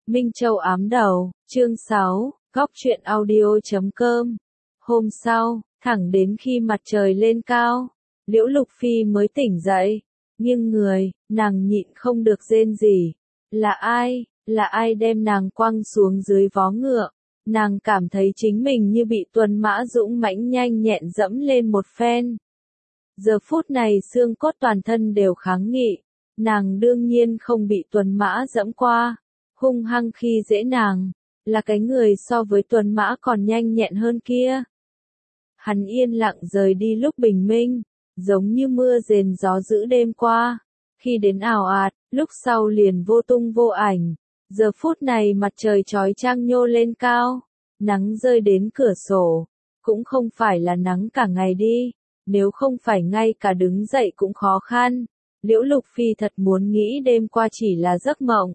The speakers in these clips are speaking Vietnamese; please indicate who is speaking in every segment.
Speaker 1: Minh Châu ám đầu, chương 6, góc truyện audio.com. Hôm sau, thẳng đến khi mặt trời lên cao, Liễu Lục Phi mới tỉnh dậy, nghiêng người, nàng nhịn không được rên rỉ. Là ai đem nàng quăng xuống dưới vó ngựa? Nàng cảm thấy chính mình như bị tuần mã dũng mãnh nhanh nhẹn dẫm lên một phen. Giờ phút này xương cốt toàn thân đều kháng nghị, nàng đương nhiên không bị tuần mã dẫm qua. Hung hăng khi dễ nàng, là cái người so với tuần mã còn nhanh nhẹn hơn kia. Hắn yên lặng rời đi lúc bình minh, giống như mưa rền gió dữ đêm qua. Khi đến ào ạt, lúc sau liền vô tung vô ảnh. Giờ phút này mặt trời chói chang nhô lên cao, nắng rơi đến cửa sổ. Cũng không phải là nắng cả ngày đi, nếu không phải ngay cả đứng dậy cũng khó khăn. Liễu Lục Phi thật muốn nghĩ đêm qua chỉ là giấc mộng.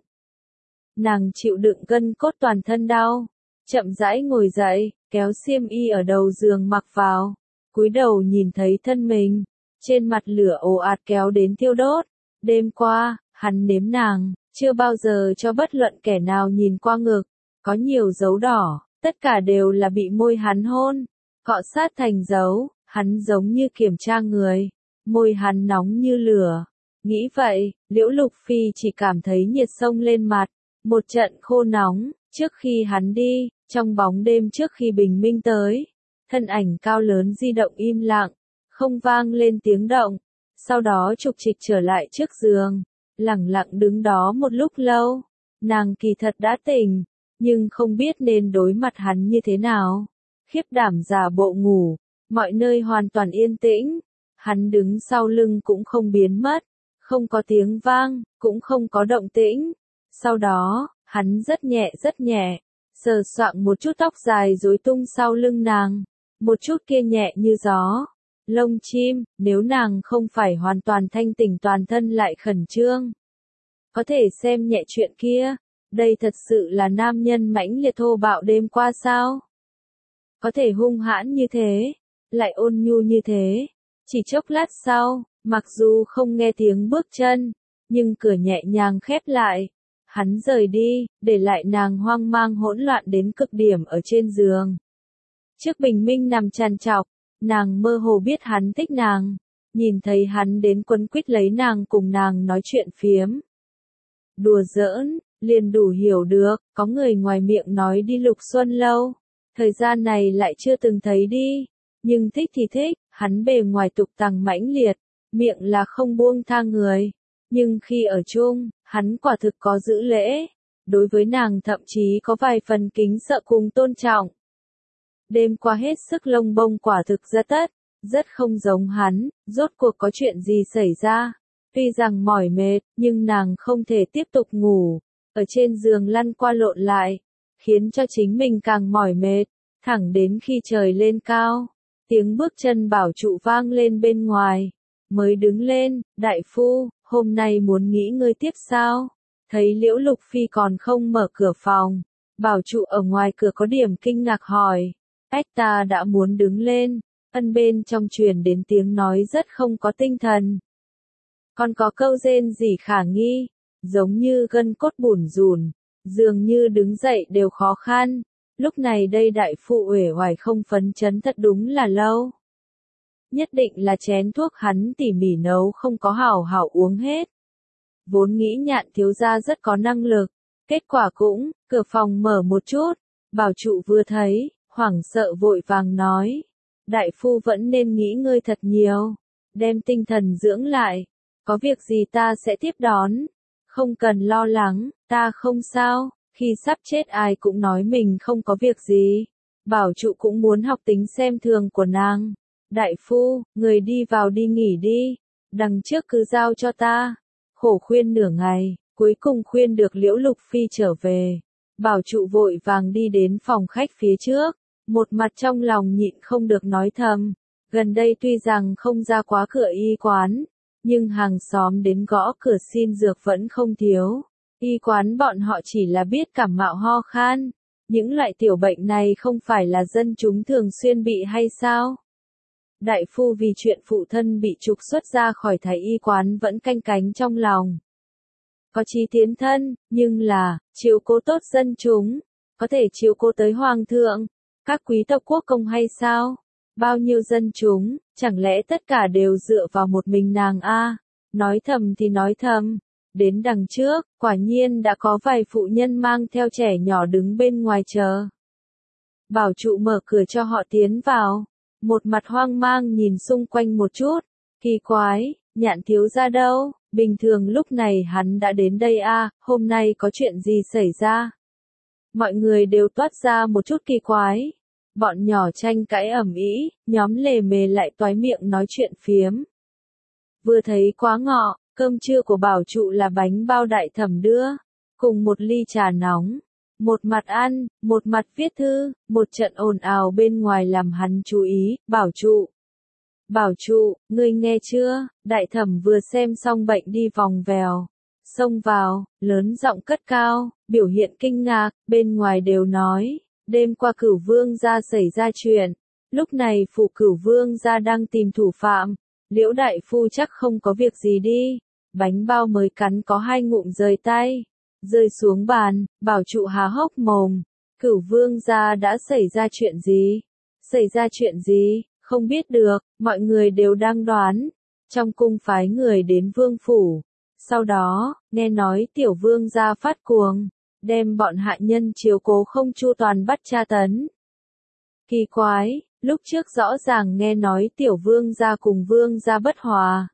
Speaker 1: Nàng chịu đựng gân cốt toàn thân đau, chậm rãi ngồi dậy, kéo xiêm y ở đầu giường mặc vào, cúi đầu nhìn thấy thân mình, trên mặt lửa ồ ạt kéo đến thiêu đốt. Đêm qua, hắn nếm nàng, chưa bao giờ cho bất luận kẻ nào nhìn qua ngực, có nhiều dấu đỏ, tất cả đều là bị môi hắn hôn, cọ sát thành dấu, hắn giống như kiểm tra người, môi hắn nóng như lửa. Nghĩ vậy, Liễu Lục Phi chỉ cảm thấy nhiệt sông lên mặt. Một trận khô nóng, trước khi hắn đi, trong bóng đêm trước khi bình minh tới, thân ảnh cao lớn di động im lặng, không vang lên tiếng động, sau đó trục trịch trở lại trước giường, lẳng lặng đứng đó một lúc lâu. Nàng kỳ thật đã tỉnh, nhưng không biết nên đối mặt hắn như thế nào. Khiếp đảm giả bộ ngủ, mọi nơi hoàn toàn yên tĩnh, hắn đứng sau lưng cũng không biến mất, không có tiếng vang, cũng không có động tĩnh. Sau đó, hắn rất nhẹ, sờ soạng một chút tóc dài rối tung sau lưng nàng, một chút kia nhẹ như gió, lông chim, nếu nàng không phải hoàn toàn thanh tỉnh toàn thân lại khẩn trương. Có thể xem nhẹ chuyện kia, đây thật sự là nam nhân mãnh liệt thô bạo đêm qua sao? Có thể hung hãn như thế, lại ôn nhu như thế. Chỉ chốc lát sau, mặc dù không nghe tiếng bước chân, nhưng cửa nhẹ nhàng khép lại. Hắn rời đi, để lại nàng hoang mang hỗn loạn đến cực điểm ở trên giường. Trước bình minh nằm trằn trọc, nàng mơ hồ biết hắn thích nàng, nhìn thấy hắn đến quấn quýt lấy nàng cùng nàng nói chuyện phiếm. Đùa giỡn, liền đủ hiểu được, có người ngoài miệng nói đi Lục Xuân lâu, thời gian này lại chưa từng thấy đi, nhưng thích thì thích, hắn bề ngoài tục tằng mãnh liệt, miệng là không buông tha người. Nhưng khi ở chung, hắn quả thực có giữ lễ, đối với nàng thậm chí có vài phần kính sợ cùng tôn trọng. Đêm qua hết sức lông bông quả thực rất không giống hắn, rốt cuộc có chuyện gì xảy ra. Tuy rằng mỏi mệt, nhưng nàng không thể tiếp tục ngủ, ở trên giường lăn qua lộn lại, khiến cho chính mình càng mỏi mệt, thẳng đến khi trời lên cao, tiếng bước chân Bảo Trụ vang lên bên ngoài, mới đứng lên. Đại phu, hôm nay muốn nghỉ ngơi tiếp sao? Thấy Liễu Lục Phi còn không mở cửa phòng, Bảo Trụ ở ngoài cửa có điểm kinh ngạc hỏi. Ta đã muốn đứng lên, ân bên trong truyền đến tiếng nói rất không có tinh thần. Còn có câu rên rỉ khả nghi, giống như gân cốt bủn rủn, dường như đứng dậy đều khó khăn. Lúc này đây đại phu uể oải không phấn chấn thật đúng là lâu. Nhất định là chén thuốc hắn tỉ mỉ nấu không có hảo hảo uống hết. Vốn nghĩ Nhạn thiếu gia rất có năng lực, kết quả cũng, cửa phòng mở một chút, Bảo Trụ vừa thấy, hoảng sợ vội vàng nói. Đại phu vẫn nên nghỉ ngơi thật nhiều, đem tinh thần dưỡng lại, có việc gì ta sẽ tiếp đón, không cần lo lắng, ta không sao. Khi sắp chết ai cũng nói mình không có việc gì, Bảo Trụ cũng muốn học tính xem thường của nàng. Đại phu, người đi vào đi nghỉ đi, đằng trước cứ giao cho ta. Khổ khuyên nửa ngày, cuối cùng khuyên được Liễu Lục Phi trở về. Bảo Trụ vội vàng đi đến phòng khách phía trước, một mặt trong lòng nhịn không được nói thầm. Gần đây tuy rằng không ra quá cửa y quán, nhưng hàng xóm đến gõ cửa xin dược vẫn không thiếu. Y quán bọn họ chỉ là biết cảm mạo ho khan, những loại tiểu bệnh này không phải là dân chúng thường xuyên bị hay sao? Đại phu vì chuyện phụ thân bị trục xuất ra khỏi thái y quán vẫn canh cánh trong lòng. có chí tiến thân, nhưng là, chiếu cố tốt dân chúng, có thể chiếu cố tới hoàng thượng, các quý tộc quốc công hay sao? Bao nhiêu dân chúng, chẳng lẽ tất cả đều dựa vào một mình nàng a? Nói thầm thì nói thầm, đến đằng trước, quả nhiên đã có vài phụ nhân mang theo trẻ nhỏ đứng bên ngoài chờ. Bảo trụ mở cửa cho họ tiến vào, một mặt hoang mang nhìn xung quanh một chút, kỳ quái, Nhạn thiếu gia đâu, bình thường lúc này hắn đã đến đây a, hôm nay có chuyện gì xảy ra? Mọi người đều toát ra một chút kỳ quái. Bọn nhỏ tranh cãi ầm ĩ, nhóm lề mề lại toái miệng nói chuyện phiếm. Vừa thấy quá ngọ, cơm trưa của bảo trụ là bánh bao đại thẩm đưa, cùng một ly trà nóng. Một mặt ăn, một mặt viết thư, một trận ồn ào bên ngoài làm hắn chú ý, bảo trụ. Bảo trụ, ngươi nghe chưa, đại thẩm vừa xem xong bệnh đi vòng vèo. Xông vào, lớn giọng cất cao, biểu hiện kinh ngạc, bên ngoài đều nói. Đêm qua Cửu Vương gia xảy ra chuyện, lúc này phụ Cửu Vương gia đang tìm thủ phạm, Liễu đại phu chắc không có việc gì đi. Bánh bao mới cắn có 2 ngụm rời tay, rơi xuống bàn, bảo trụ há hốc mồm. Cửu Vương gia đã xảy ra chuyện gì? Xảy ra chuyện gì? Không biết được, mọi người đều đang đoán. Trong cung phái người đến vương phủ. Sau đó, nghe nói tiểu vương gia phát cuồng, đem bọn hạ nhân chiếu cố không chu toàn bắt tra tấn. Kỳ quái, lúc trước rõ ràng nghe nói tiểu vương gia cùng vương gia bất hòa.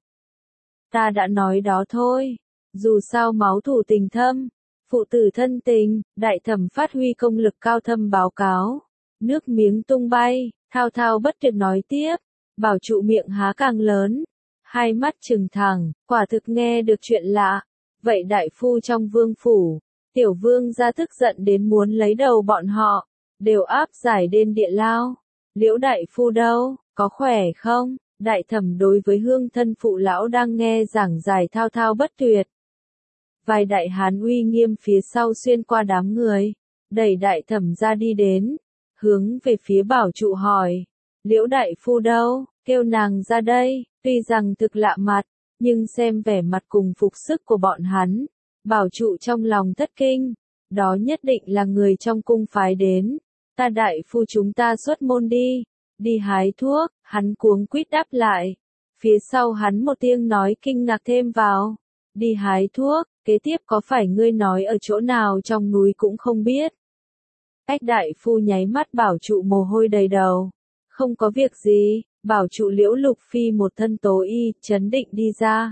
Speaker 1: Ta đã nói đó thôi, dù sao máu thù tình thâm, phụ tử thân tình, đại thẩm phát huy công lực cao thâm báo cáo. Nước miếng tung bay, thao thao bất tuyệt nói tiếp, bảo trụ miệng há càng lớn. Hai mắt trừng thẳng, quả thực nghe được chuyện lạ. Vậy đại phu trong vương phủ, tiểu vương gia tức giận đến muốn lấy đầu bọn họ, đều áp giải đến địa lao. Liễu đại phu đâu, có khỏe không? Đại thẩm đối với hương thân phụ lão đang nghe giảng giải thao thao bất tuyệt. Vài đại hán uy nghiêm phía sau xuyên qua đám người, đẩy đại thẩm ra đi đến, hướng về phía bảo trụ hỏi, Liễu đại phu đâu, kêu nàng ra đây. Tuy rằng thực lạ mặt, nhưng xem vẻ mặt cùng phục sức của bọn hắn, bảo trụ trong lòng thất kinh, đó nhất định là người trong cung phái đến. Ta đại phu chúng ta xuất môn đi hái thuốc, hắn cuống quýt đáp lại. Phía sau hắn một tiếng nói kinh ngạc thêm vào, đi hái thuốc, kế tiếp có phải ngươi nói ở chỗ nào trong núi cũng không biết. Ách đại phu nháy mắt bảo trụ mồ hôi đầy đầu, không có việc gì. Bảo trụ Liễu Lục Phi một thân tố y, chấn định đi ra.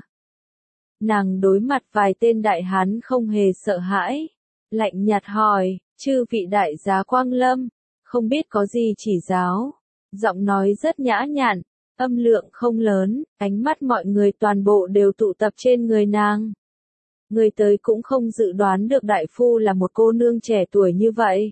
Speaker 1: Nàng đối mặt vài tên đại hán không hề sợ hãi. Lạnh nhạt hỏi, chư vị đại giá Quang Lâm, không biết có gì chỉ giáo. Giọng nói rất nhã nhặn, âm lượng không lớn, ánh mắt mọi người toàn bộ đều tụ tập trên người nàng. Người tới cũng không dự đoán được đại phu là một cô nương trẻ tuổi như vậy.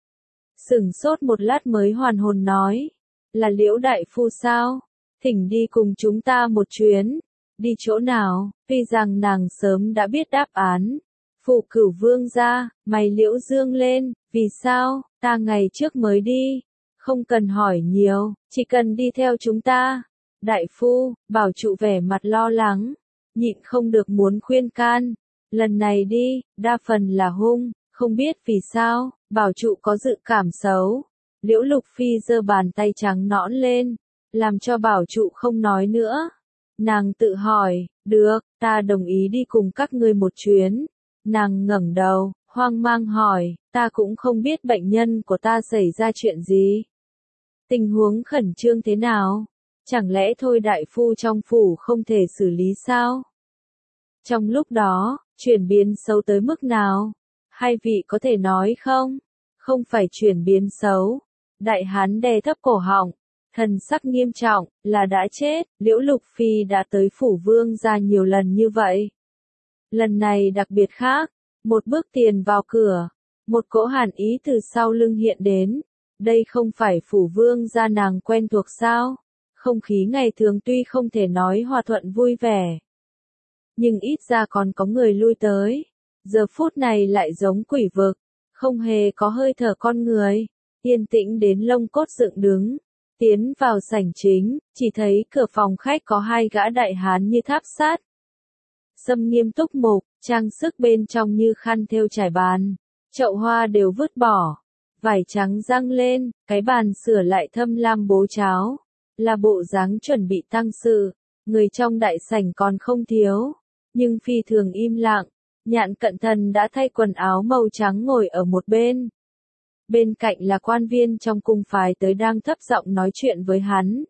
Speaker 1: Sửng sốt một lát mới hoàn hồn nói. Là Liễu đại phu sao? Thỉnh đi cùng chúng ta một chuyến. Đi chỗ nào? Tuy rằng nàng sớm đã biết đáp án. Phụ Cửu Vương gia, mày Liễu dương lên, vì sao? Ta ngày trước mới đi. Không cần hỏi nhiều, chỉ cần đi theo chúng ta. Đại phu, bảo trụ vẻ mặt lo lắng, nhịn không được muốn khuyên can. Lần này đi, đa phần là hung, không biết vì sao, bảo trụ có dự cảm xấu. Liễu Lục Phi giơ bàn tay trắng nõn lên, làm cho bảo trụ không nói nữa. Nàng tự hỏi, được, ta đồng ý đi cùng các ngươi một chuyến. Nàng ngẩng đầu, hoang mang hỏi, ta cũng không biết bệnh nhân của ta xảy ra chuyện gì. Tình huống khẩn trương thế nào? Chẳng lẽ thôi đại phu trong phủ không thể xử lý sao? Trong lúc đó, chuyển biến xấu tới mức nào? Hai vị có thể nói không? Không phải chuyển biến xấu. Đại hán đè thấp cổ họng, thần sắc nghiêm trọng, là đã chết. Liễu Lục Phi đã tới phủ vương gia nhiều lần như vậy. Lần này đặc biệt khác, một bước tiền vào cửa, một cỗ hàn ý từ sau lưng hiện đến. Đây không phải phủ vương gia nàng quen thuộc sao? Không khí ngày thường tuy không thể nói hòa thuận vui vẻ, nhưng ít ra còn có người lui tới. Giờ phút này lại giống quỷ vực, không hề có hơi thở con người. Yên tĩnh đến lông cốt dựng đứng, tiến vào sảnh chính, chỉ thấy cửa phòng khách có hai gã đại hán như tháp sắt. Sâm nghiêm túc mục, trang sức bên trong như khăn thêu trải bàn, chậu hoa đều vứt bỏ, vải trắng răng lên, cái bàn sửa lại thâm lam bố cháo, là bộ dáng chuẩn bị tang sự, người trong đại sảnh còn không thiếu, nhưng phi thường im lặng. Nhạn Cận Thần đã thay quần áo màu trắng ngồi ở một bên. Bên cạnh là quan viên trong cung phái tới đang thấp giọng nói chuyện với hắn.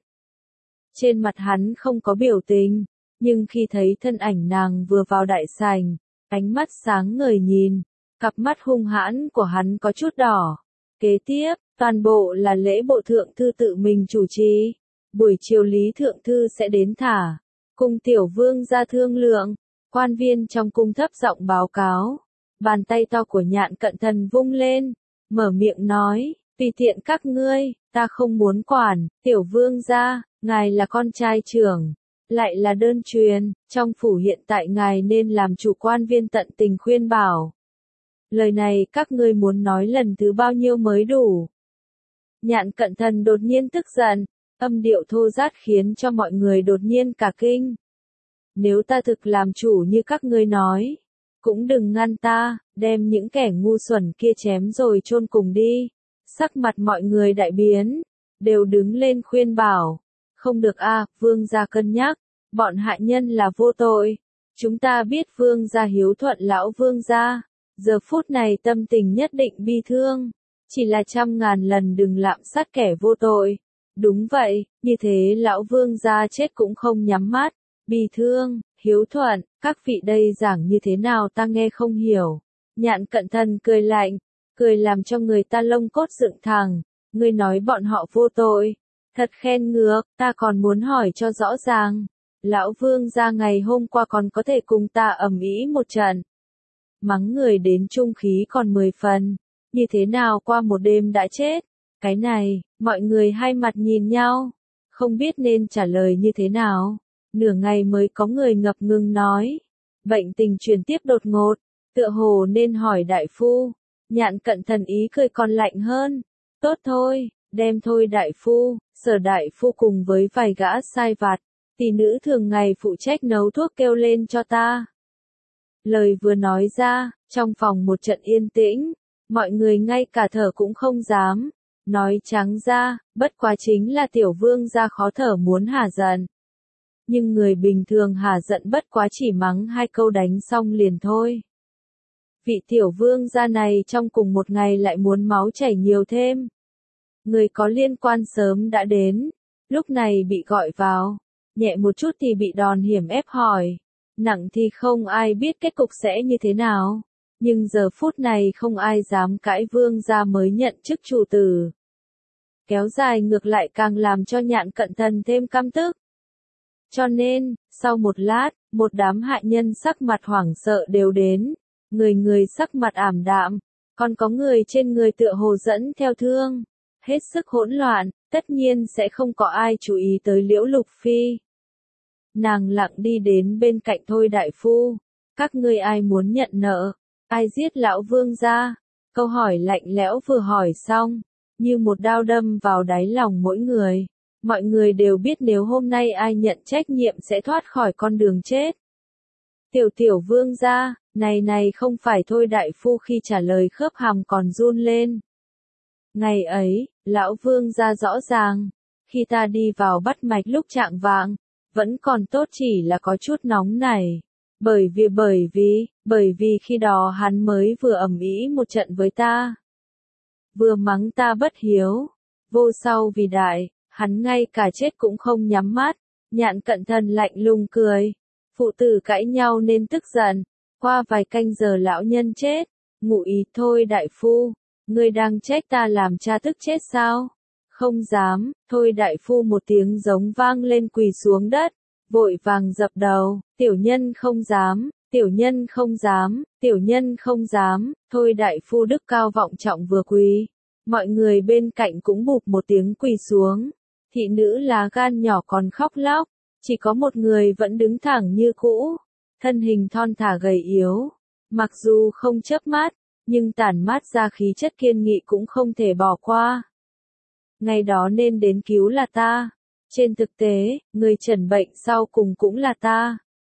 Speaker 1: Trên mặt hắn không có biểu tình, nhưng khi thấy thân ảnh nàng vừa vào đại sảnh, ánh mắt sáng ngời nhìn, cặp mắt hung hãn của hắn có chút đỏ. Kế tiếp, toàn bộ là lễ bộ thượng thư tự mình chủ trì. Buổi chiều Lý thượng thư sẽ đến thả, cùng tiểu vương ra thương lượng. Quan viên trong cung thấp giọng báo cáo. Bàn tay to của Nhạn Cận Thần vung lên, mở miệng nói, tùy tiện các ngươi, ta không muốn quản, tiểu vương gia, ngài là con trai trưởng, lại là đơn truyền, trong phủ hiện tại ngài nên làm chủ. Quan viên tận tình khuyên bảo. Lời này các ngươi muốn nói lần thứ bao nhiêu mới đủ? Nhạn Cận Thần đột nhiên tức giận, âm điệu thô rát khiến cho mọi người đột nhiên cả kinh. Nếu ta thực làm chủ như các ngươi nói, cũng đừng ngăn ta, đem những kẻ ngu xuẩn kia chém rồi chôn cùng đi. Sắc mặt mọi người đại biến, đều đứng lên khuyên bảo. Không được a, vương gia cân nhắc, bọn hại nhân là vô tội. Chúng ta biết vương gia hiếu thuận lão vương gia, giờ phút này tâm tình nhất định bi thương. Chỉ là 100.000 lần đừng lạm sát kẻ vô tội. Đúng vậy, như thế lão vương gia chết cũng không nhắm mắt. Bi thương, hiếu thuận, các vị đây giảng như thế nào ta nghe không hiểu. Nhạn Cận Thần cười lạnh, cười làm cho người ta lông cốt dựng thẳng. Ngươi nói bọn họ vô tội, thật khen ngược, ta còn muốn hỏi cho rõ ràng. Lão vương gia ngày hôm qua còn có thể cùng ta ầm ĩ một trận. Mắng người đến trung khí còn 10 phần, như thế nào qua một đêm đã chết. Cái này, mọi người hai mặt nhìn nhau, không biết nên trả lời như thế nào. Nửa ngày mới có người ngập ngừng nói, bệnh tình truyền tiếp đột ngột, tựa hồ nên hỏi đại phu. Nhạn Cận Thần ý cười còn lạnh hơn, tốt thôi, đem thôi đại phu. Sở đại phu cùng với vài gã sai vặt, tỷ nữ thường ngày phụ trách nấu thuốc kêu lên cho ta. Lời vừa nói ra, trong phòng một trận yên tĩnh, mọi người ngay cả thở cũng không dám. Nói trắng ra, bất quá chính là tiểu vương gia khó thở muốn hả giận. Nhưng người bình thường hả giận bất quá chỉ mắng 2 câu đánh xong liền thôi. Vị tiểu vương gia này trong cùng một ngày lại muốn máu chảy nhiều thêm. Người có liên quan sớm đã đến, lúc này bị gọi vào, nhẹ một chút thì bị đòn hiểm ép hỏi, nặng thì không ai biết kết cục sẽ như thế nào. Nhưng giờ phút này không ai dám cãi vương gia mới nhận chức chủ tử. Kéo dài ngược lại càng làm cho Nhạn Cận Thần thêm căm tức. Cho nên, sau một lát, một đám hại nhân sắc mặt hoảng sợ đều đến, người người sắc mặt ảm đạm, còn có người trên người tựa hồ dẫn theo thương, hết sức hỗn loạn, tất nhiên sẽ không có ai chú ý tới Liễu Lục Phi. Nàng lặng đi đến bên cạnh Thôi đại phu, các ngươi ai muốn nhận nợ, ai giết lão vương gia? Câu hỏi lạnh lẽo vừa hỏi xong, như một đao đâm vào đáy lòng mỗi người. Mọi người đều biết nếu hôm nay ai nhận trách nhiệm sẽ thoát khỏi con đường chết. Tiểu vương gia, này không phải Thôi đại phu khi trả lời khớp hàm còn run lên. Ngày ấy, lão vương gia rõ ràng, khi ta đi vào bắt mạch lúc chạng vạng, vẫn còn tốt chỉ là có chút nóng này. Bởi vì khi đó hắn mới vừa ầm ĩ một trận với ta. Vừa mắng ta bất hiếu, vô sau vì đại. Hắn ngay cả chết cũng không nhắm mắt. Nhạn Cận Thần lạnh lùng cười. Phụ tử cãi nhau nên tức giận. Qua vài canh giờ lão nhân chết. Ngụ ý Thôi đại phu, ngươi đang trách ta làm cha tức chết sao? Không dám. Thôi đại phu một tiếng giống vang lên quỳ xuống đất, vội vàng dập đầu. Tiểu nhân không dám, tiểu nhân không dám, tiểu nhân không dám. Thôi đại phu đức cao vọng trọng vừa quỳ, mọi người bên cạnh cũng bụp một tiếng quỳ xuống. Thị nữ lá gan nhỏ còn khóc lóc, chỉ có một người vẫn đứng thẳng như cũ, thân hình thon thả gầy yếu, mặc dù không chớp mắt, nhưng tản mát ra khí chất kiên nghị cũng không thể bỏ qua. Ngày đó nên đến cứu là ta, trên thực tế, người trần bệnh sau cùng cũng là ta.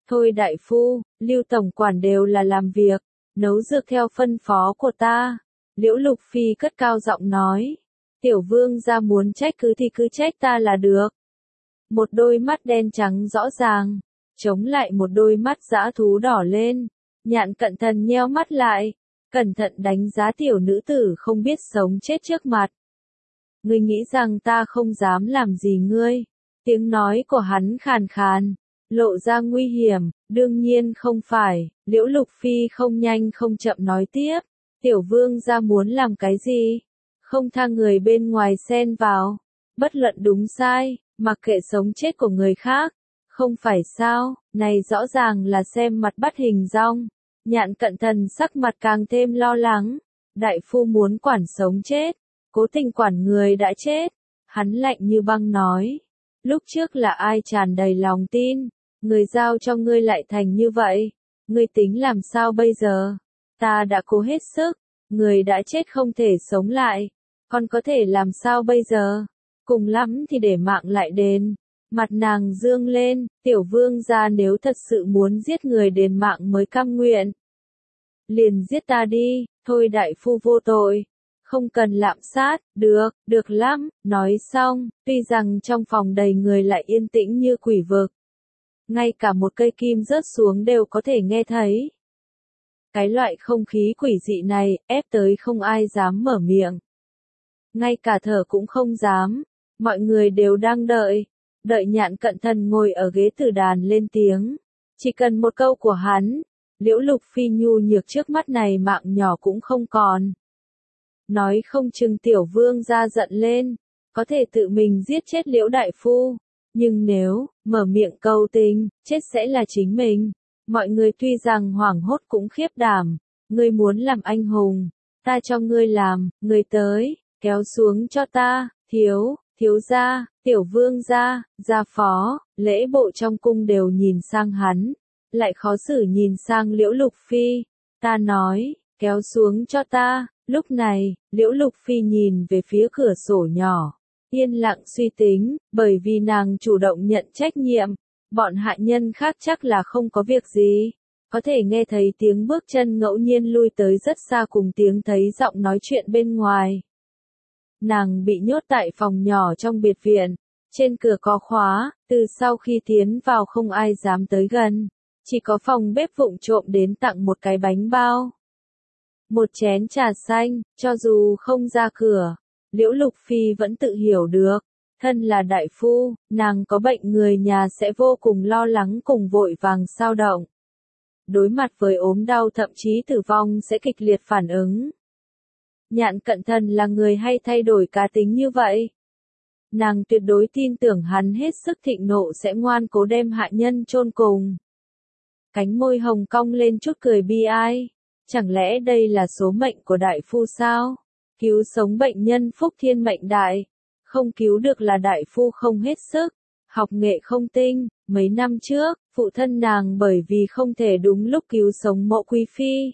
Speaker 1: Thôi đại phu, Lưu tổng quản đều là làm việc, nấu dược theo phân phó của ta. Liễu Lục Phi cất cao giọng nói. Tiểu vương gia muốn trách cứ thì cứ trách ta là được. Một đôi mắt đen trắng rõ ràng, chống lại một đôi mắt dã thú đỏ lên. Nhạn Cận Thần nheo mắt lại, cẩn thận đánh giá tiểu nữ tử không biết sống chết trước mặt. Ngươi nghĩ rằng ta không dám làm gì ngươi? Tiếng nói của hắn khàn khàn, lộ ra nguy hiểm. Đương nhiên không phải. Liễu Lục Phi không nhanh không chậm nói tiếp. Tiểu vương gia muốn làm cái gì? Không tha người bên ngoài xen vào. Bất luận đúng sai, mặc kệ sống chết của người khác. Không phải sao, này rõ ràng là xem mặt bắt hình dong. Nhạn Cận Thần sắc mặt càng thêm lo lắng. Đại phu muốn quản sống chết, cố tình quản người đã chết. Hắn lạnh như băng nói. Lúc trước là ai tràn đầy lòng tin, người giao cho ngươi lại thành như vậy. Ngươi tính làm sao bây giờ? Ta đã cố hết sức, người đã chết không thể sống lại. Còn có thể làm sao bây giờ? Cùng lắm thì để mạng lại đền. Mặt nàng dương lên, tiểu vương gia nếu thật sự muốn giết người đền mạng mới cam nguyện. Liền giết ta đi, thôi đại phu vô tội. Không cần lạm sát, được lắm, nói xong, tuy rằng trong phòng đầy người lại yên tĩnh như quỷ vực. Ngay cả một cây kim rớt xuống đều có thể nghe thấy. Cái loại không khí quỷ dị này, ép tới không ai dám mở miệng. Ngay cả thở cũng không dám, mọi người đều đang đợi. Đợi Nhạn Cận Thần ngồi ở ghế tử đàn lên tiếng. Chỉ cần một câu của hắn, Liễu Lục Phi nhu nhược trước mắt này mạng nhỏ cũng không còn. Nói không chừng tiểu vương gia giận lên, có thể tự mình giết chết Liễu đại phu. Nhưng nếu, mở miệng cầu tình, chết sẽ là chính mình. Mọi người tuy rằng hoảng hốt cũng khiếp đảm. Ngươi muốn làm anh hùng, ta cho ngươi làm, ngươi tới, kéo xuống cho ta, thiếu gia, tiểu vương gia, gia phó, lễ bộ trong cung đều nhìn sang hắn. Lại khó xử nhìn sang Liễu Lục Phi. Ta nói, kéo xuống cho ta. Lúc này, Liễu Lục Phi nhìn về phía cửa sổ nhỏ. Yên lặng suy tính, bởi vì nàng chủ động nhận trách nhiệm. Bọn hạ nhân khác chắc là không có việc gì. Có thể nghe thấy tiếng bước chân ngẫu nhiên lui tới rất xa cùng tiếng thấy giọng nói chuyện bên ngoài. Nàng bị nhốt tại phòng nhỏ trong biệt viện. Trên cửa có khóa, từ sau khi tiến vào không ai dám tới gần. Chỉ có phòng bếp vụng trộm đến tặng một cái bánh bao. Một chén trà xanh, cho dù không ra cửa, Liễu Lục Phi vẫn tự hiểu được. Thân là đại phu, nàng có bệnh người nhà sẽ vô cùng lo lắng cùng vội vàng xao động. Đối mặt với ốm đau thậm chí tử vong sẽ kịch liệt phản ứng. Nhạn Cận Thần là người hay thay đổi cá tính như vậy. Nàng tuyệt đối tin tưởng hắn hết sức thịnh nộ sẽ ngoan cố đem hạ nhân chôn cùng. Cánh môi hồng cong lên chút cười bi ai. Chẳng lẽ đây là số mệnh của đại phu sao? Cứu sống bệnh nhân phúc thiên mệnh đại. Không cứu được là đại phu không hết sức. Học nghệ không tinh. Mấy năm trước, phụ thân nàng bởi vì không thể đúng lúc cứu sống Mộ Quý Phi.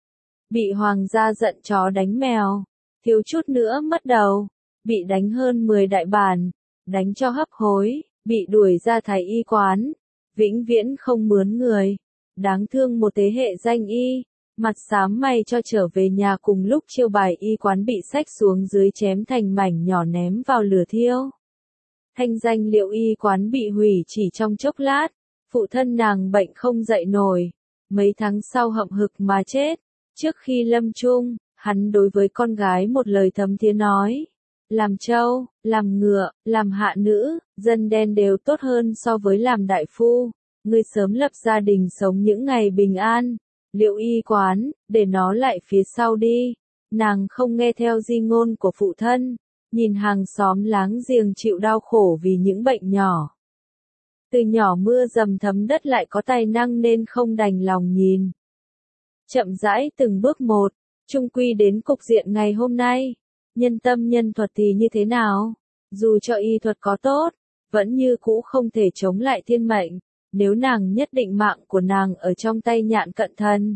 Speaker 1: Bị hoàng gia giận chó đánh mèo. Thiếu chút nữa mất đầu. Bị đánh hơn 10 đại bản. Đánh cho hấp hối. Bị đuổi ra thái y quán. Vĩnh viễn không mướn người. Đáng thương một thế hệ danh y. Mặt xám mày cho trở về nhà cùng lúc chiêu bài y quán bị xách xuống dưới chém thành mảnh nhỏ ném vào lửa thiêu. Thanh danh Liễu y quán bị hủy chỉ trong chốc lát. Phụ thân nàng bệnh không dậy nổi. Mấy tháng sau hậm hực mà chết. Trước khi lâm chung, hắn đối với con gái một lời thấm thía nói. Làm trâu, làm ngựa, làm hạ nữ, dân đen đều tốt hơn so với làm đại phu. Ngươi sớm lập gia đình sống những ngày bình an. Liễu y quán, để nó lại phía sau đi. Nàng không nghe theo di ngôn của phụ thân. Nhìn hàng xóm láng giềng chịu đau khổ vì những bệnh nhỏ. Từ nhỏ mưa dầm thấm đất lại có tài năng nên không đành lòng nhìn. Chậm rãi từng bước một, chung quy đến cục diện ngày hôm nay. Nhân tâm nhân thuật thì như thế nào? Dù cho y thuật có tốt, vẫn như cũ không thể chống lại thiên mệnh. Nếu nàng nhất định mạng của nàng ở trong tay Nhạn Cận Thần.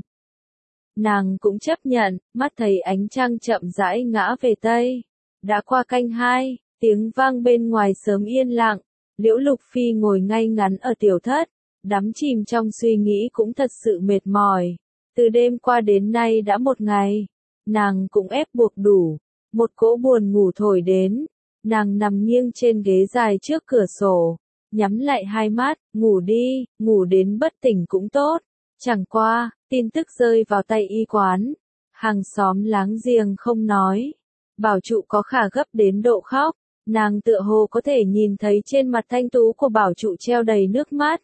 Speaker 1: Nàng cũng chấp nhận, mắt thấy ánh trăng chậm rãi ngã về Tây. Đã qua canh 2, tiếng vang bên ngoài sớm yên lặng. Liễu Lục Phi ngồi ngay ngắn ở tiểu thất. đắm chìm trong suy nghĩ cũng thật sự mệt mỏi. Từ đêm qua đến nay đã một ngày, nàng cũng ép buộc đủ. Một cỗ buồn ngủ thổi đến, nàng nằm nghiêng trên ghế dài trước cửa sổ, nhắm lại hai mắt, ngủ đi, ngủ đến bất tỉnh cũng tốt. Chẳng qua, tin tức rơi vào tay y quán, hàng xóm láng giềng không nói. Bảo trụ có khả gấp đến độ khóc, nàng tựa hồ có thể nhìn thấy trên mặt thanh tú của bảo trụ treo đầy nước mắt.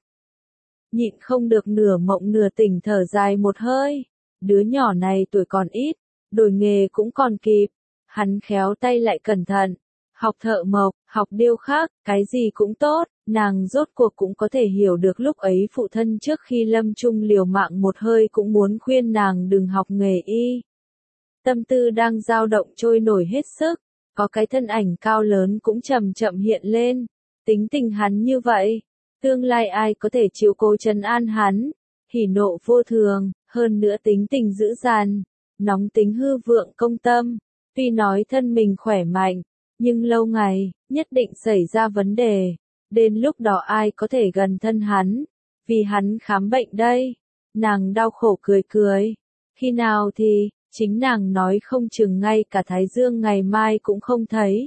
Speaker 1: Nhịn không được nửa mộng nửa tỉnh thở dài một hơi, đứa nhỏ này tuổi còn ít, đổi nghề cũng còn kịp. Hắn khéo tay lại cẩn thận, học thợ mộc, học điêu khắc, cái gì cũng tốt, nàng rốt cuộc cũng có thể hiểu được lúc ấy phụ thân trước khi lâm chung liều mạng một hơi cũng muốn khuyên nàng đừng học nghề y. Tâm tư đang dao động trôi nổi hết sức, có cái thân ảnh cao lớn cũng chậm chậm hiện lên, tính tình hắn như vậy, tương lai ai có thể chịu cố trấn an hắn, hỉ nộ vô thường, hơn nữa tính tình dữ dằn, nóng tính hư vượng công tâm. Tuy nói thân mình khỏe mạnh, nhưng lâu ngày, nhất định xảy ra vấn đề. Đến lúc đó ai có thể gần thân hắn, vì hắn khám bệnh đây. Nàng đau khổ cười cười. Khi nào thì, chính nàng nói không chừng ngay cả Thái Dương ngày mai cũng không thấy.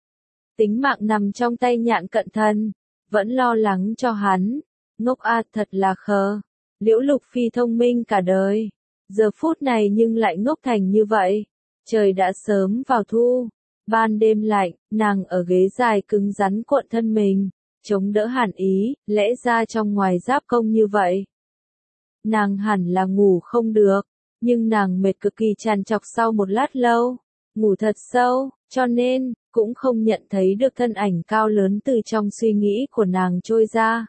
Speaker 1: Tính mạng nằm trong tay Nhạn Cận Thần, vẫn lo lắng cho hắn. Ngốc a thật là khờ. Liễu Lục Phi thông minh cả đời. Giờ phút này nhưng lại ngốc thành như vậy. Trời đã sớm vào thu, ban đêm lạnh, nàng ở ghế dài cứng rắn cuộn thân mình, chống đỡ hàn ý, lẽ ra trong ngoài giáp công như vậy. Nàng hẳn là ngủ không được, nhưng nàng mệt cực kỳ trằn trọc sau một lát lâu, ngủ thật sâu, cho nên, cũng không nhận thấy được thân ảnh cao lớn từ trong suy nghĩ của nàng trôi ra.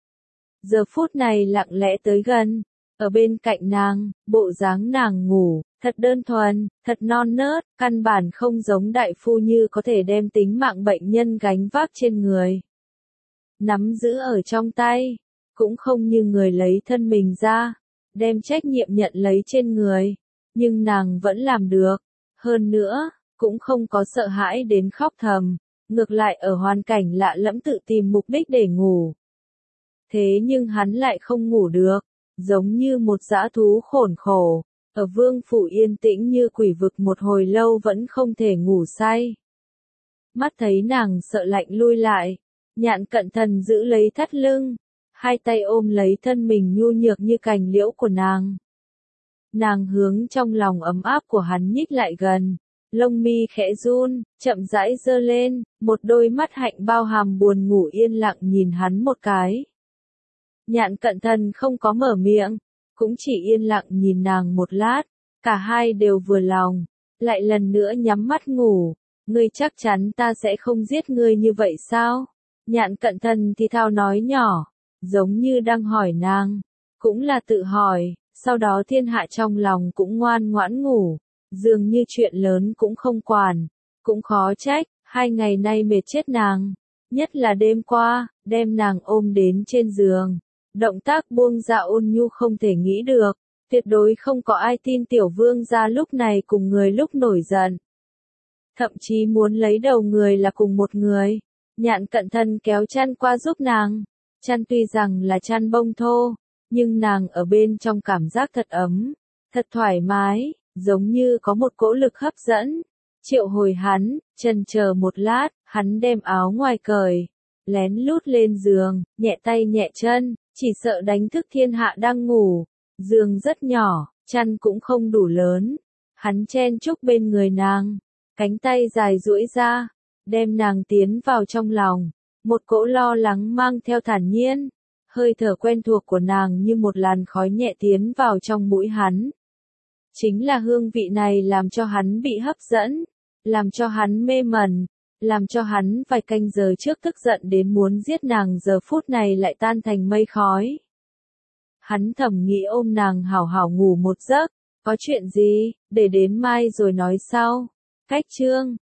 Speaker 1: Giờ phút này lặng lẽ tới gần, ở bên cạnh nàng, bộ dáng nàng ngủ, thật đơn thuần, thật non nớt, căn bản không giống đại phu như có thể đem tính mạng bệnh nhân gánh vác trên người. Nắm giữ ở trong tay, cũng không như người lấy thân mình ra, đem trách nhiệm nhận lấy trên người, nhưng nàng vẫn làm được. Hơn nữa, cũng không có sợ hãi đến khóc thầm, ngược lại ở hoàn cảnh lạ lẫm tự tìm mục đích để ngủ. Thế nhưng hắn lại không ngủ được, giống như một dã thú khổn khổ, ở vương phủ yên tĩnh như quỷ vực một hồi lâu vẫn không thể ngủ say. Mắt thấy nàng sợ lạnh lui lại, Nhạn Cận Thần giữ lấy thắt lưng, hai tay ôm lấy thân mình nhu nhược như cành liễu của nàng. Nàng hướng trong lòng ấm áp của hắn nhích lại gần, lông mi khẽ run, chậm rãi giơ lên, một đôi mắt hạnh bao hàm buồn ngủ yên lặng nhìn hắn một cái. Nhạn Cận Thần không có mở miệng, cũng chỉ yên lặng nhìn nàng một lát, cả hai đều vừa lòng, lại lần nữa nhắm mắt ngủ. Ngươi chắc chắn ta sẽ không giết ngươi như vậy sao? Nhạn Cận Thần thì thào nói nhỏ, giống như đang hỏi nàng, cũng là tự hỏi, sau đó thiên hạ trong lòng cũng ngoan ngoãn ngủ, dường như chuyện lớn cũng không quản, cũng khó trách, 2 ngày nay mệt chết nàng, nhất là đêm qua, đem nàng ôm đến trên giường. Động tác buông ra ôn nhu không thể nghĩ được, tuyệt đối không có ai tin tiểu vương gia lúc này cùng người lúc nổi giận. Thậm chí muốn lấy đầu người là cùng một người. Nhạn Cận Thần kéo chăn qua giúp nàng. Chăn tuy rằng là chăn bông thô, nhưng nàng ở bên trong cảm giác thật ấm, thật thoải mái, giống như có một cỗ lực hấp dẫn. Triệu hồi hắn, chần chờ một lát, hắn đem áo ngoài cởi, lén lút lên giường, nhẹ tay nhẹ chân. Chỉ sợ đánh thức thiên hạ đang ngủ, giường rất nhỏ, chăn cũng không đủ lớn. Hắn chen chúc bên người nàng, cánh tay dài duỗi ra, đem nàng tiến vào trong lòng. Một cỗ lo lắng mang theo thản nhiên, hơi thở quen thuộc của nàng như một làn khói nhẹ tiến vào trong mũi hắn. Chính là hương vị này làm cho hắn bị hấp dẫn, làm cho hắn mê mẩn. Làm cho hắn vài canh giờ trước tức giận đến muốn giết nàng giờ phút này lại tan thành mây khói. Hắn thầm nghĩ ôm nàng hảo hảo ngủ một giấc, có chuyện gì, để đến mai rồi nói sau. Cách chương